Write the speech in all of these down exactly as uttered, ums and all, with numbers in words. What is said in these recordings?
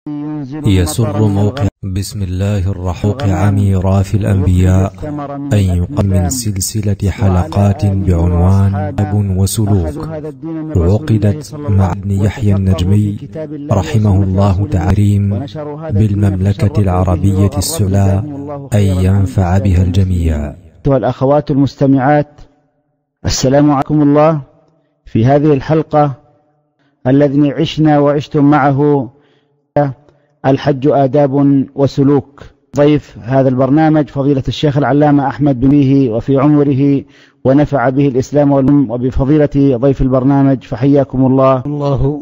يسر موقع بسم الله الرحمن ميراث الأنبياء أن يقدم من سلسلة حلقات بعنوان أب وسلوك عقدت مع ابن يحيى النجمي رحمه الله تعالى بالمملكة العربية السعودية أن ينفع بها الجميع. والأخوات المستمعات، السلام عليكم الله. في هذه الحلقة الذي عشنا وعشتم معه الحج آداب وسلوك، ضيف هذا البرنامج فضيلة الشيخ العلامة أحمد بن به وفي عمره ونفع به الإسلام والأمة، وبفضيلة ضيف البرنامج فحياكم الله. الله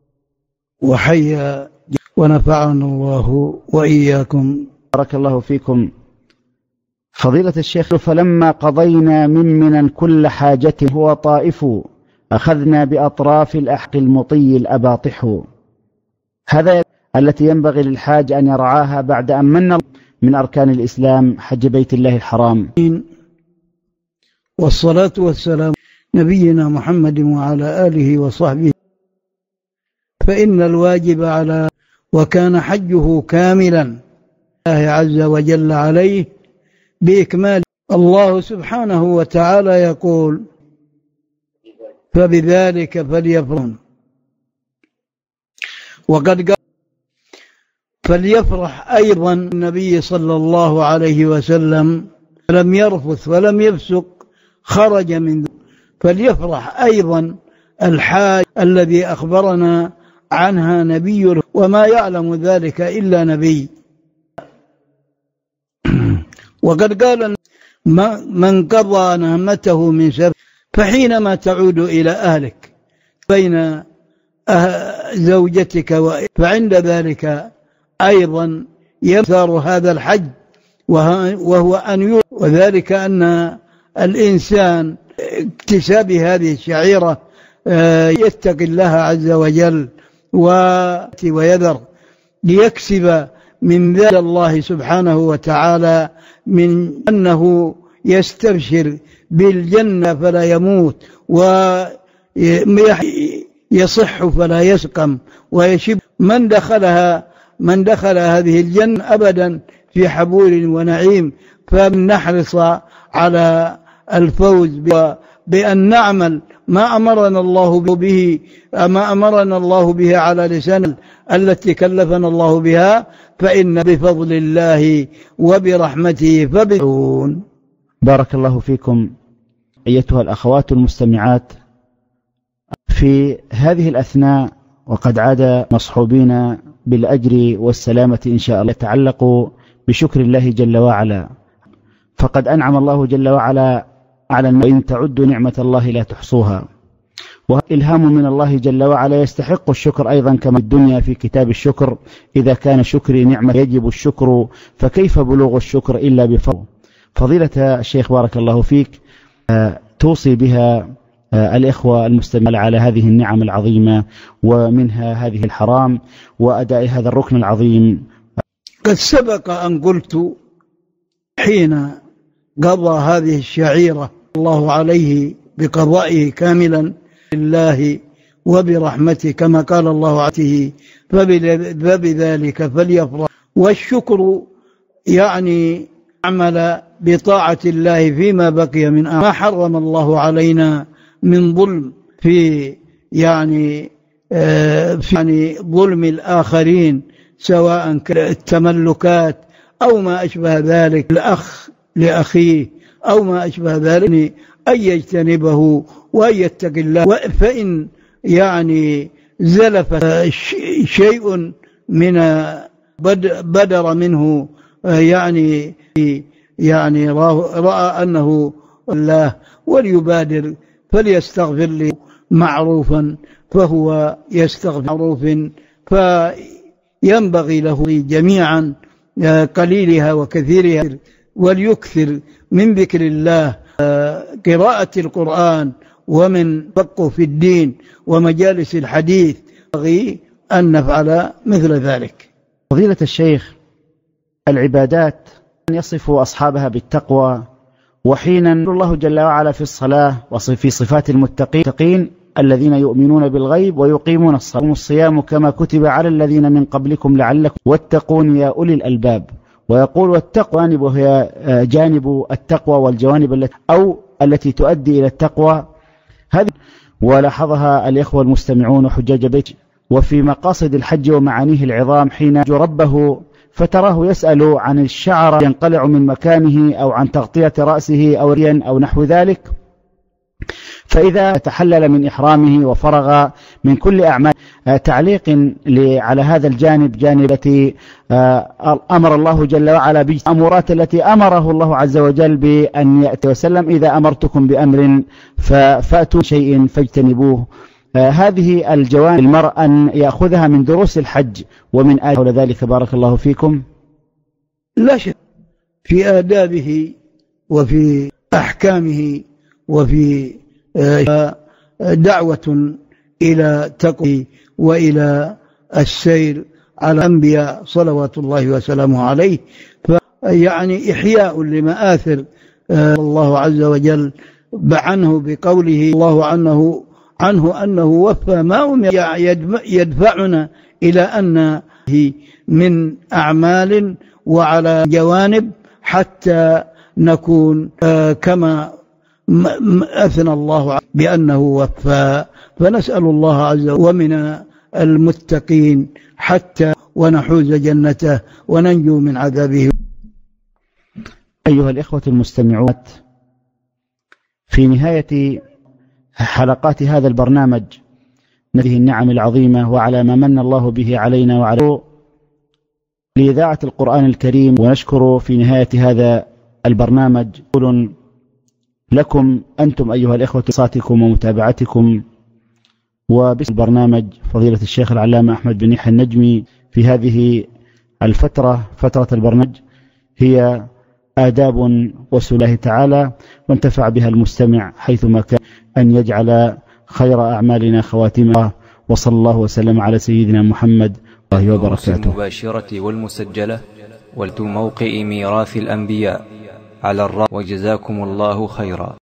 وحيا ونفعنا الله وإياكم. بارك الله فيكم. فضيلة الشيخ، فلما قضينا من منن كل حاجة هو طائف أخذنا بأطراف الأحق المطي الأباطح. هذا التي ينبغي للحاج أن يرعاها بعد أن من من أركان الإسلام حج بيت الله الحرام. والصلاة والسلام نبينا محمد وعلى آله وصحبه. فإن الواجب على وكان حجه كاملا الله عز وجل عليه بإكمال. الله سبحانه وتعالى يقول: فبذلك فليفرحون. وقد قال: فليفرح أيضا النبي صلى الله عليه وسلم لم يرفث ولم يفسق خرج من ذلك. فليفرح أيضا الحاج الذي أخبرنا عنها نبي، وما يعلم ذلك إلا نبي. وقد قال: من قضى نهمته من سفر فحينما تعود إلى أهلك بين زوجتك و... فعند ذلك أيضا يمثار هذا الحج، وهو أن يو... وذلك أن الإنسان اكتساب هذه الشعيرة يتقي الله عز وجل ويذر ليكسب من ذلك الله سبحانه وتعالى من أنه يستبشر بالجنة فلا يموت، ويصح فلا يسقم ويشب. من دخلها من دخل هذه الجنة أبدا في حبور ونعيم. فنحرص على الفوز بأن نعمل ما أمرنا الله به ما أمرنا الله به على لسان التي كلفنا الله بها، فإن بفضل الله وبرحمته فبدعون. بارك الله فيكم. أيتها الأخوات المستمعات، في هذه الأثناء وقد عاد مصحوبين بالأجر والسلامة إن شاء الله يتعلق بشكر الله جل وعلا. فقد أنعم الله جل وعلا على وإن تعدوا نعمة الله لا تحصوها. وإلهام من الله جل وعلا يستحق الشكر أيضا، كما الدنيا في كتاب الشكر: إذا كان شكري نعمة يجب الشكر، فكيف بلوغ الشكر إلا بفضل. فضيلة الشيخ بارك الله فيك، توصي بها الإخوة المستمعين على هذه النعم العظيمة ومنها هذه الحرام وأداء هذا الركن العظيم. قد سبق أن قلت حين قضى هذه الشعيرة الله عليه بقضائه كاملا لله وبرحمته، كما قال الله عليه: فبذلك فليفرح. والشكر يعني عمل بطاعة الله فيما بقي من أمر ما حرم الله علينا من ظلم في يعني في يعني ظلم الآخرين، سواء كانت التملكات أو ما أشبه ذلك، الأخ لأخيه أو ما أشبه ذلك، أن يجتنبه وأن يتقي الله. فإن يعني زلف شيء من بدر منه يعني يعني رأى أنه الله وليبادر فليستغفر لي معروفا فهو يستغفر معروف. فينبغي له جميعا قليلها وكثيرها وليكثر من ذكر الله، قراءة القرآن، ومن فقه في الدين ومجالس الحديث. ينبغي أن نفعل مثل ذلك. فضيلة الشيخ، العبادات يصف أصحابها بالتقوى، وحين الله جل وعلا في الصلاة وفي صفات المتقين الذين يؤمنون بالغيب ويقيمون الصلاة والصيام كما كتب على الذين من قبلكم لعلكم واتقون يا أولي الألباب. ويقول والتقوى جانب وهي جانب التقوى والجوانب التي أو التي تؤدي إلى التقوى هذه ولاحظها الإخوة المستمعون وحجاج بيت. وفي مقاصد الحج ومعانيه العظام حين يرجو ربه فتراه يسأل عن الشعر ينقلع من مكانه أو عن تغطية رأسه أو ريا أو نحو ذلك، فإذا تحلل من إحرامه وفرغ من كل أعمال. تعليق على هذا الجانب جانب التي أمر الله جل وعلا بالأمورات التي أمره الله عز وجل بأن يأتي وسلم إذا أمرتكم بأمر فأتوا شيء فاجتنبوه. هذه الجوانب المرء أن يأخذها من دروس الحج ومن آداب ذلك. بارك الله فيكم. لا شك في آدابه وفي أحكامه وفي دعوة إلى تقوى وإلى السير على الأنبياء صلوات الله وسلامه عليه، يعني إحياء لمآثر الله عز وجل عنه بقوله الله عنه عنه أنه وفى ما أمر، يدفعنا إلى أن من أعمال وعلى جوانب حتى نكون كما أثنى الله بأنه وفى. فنسأل الله عز وجل ومن المتقين حتى ونحوز جنته وننجو من عذابه. أيها الإخوة المستمعون، في نهاية حلقات هذا البرنامج نذه النعم العظيمة وعلى ما من الله به علينا وعلى لإذاعة القرآن الكريم، ونشكر في نهاية هذا البرنامج لكم أنتم أيها الإخوة صاتكم ومتابعتكم. وباسم البرنامج فضيلة الشيخ العلامة أحمد بن يحيى النجمي في هذه الفترة فترة البرنامج هي آداب وسنة الله تعالى وانتفع بها المستمع حيثما كان، أن يجعل خير أعمالنا خواتمها، وصلى الله وسلم على سيدنا محمد الله وبركاته. المباشرة والمسجلة والموقع ميراث الأنبياء على الرأس، وجزاكم الله خيرا.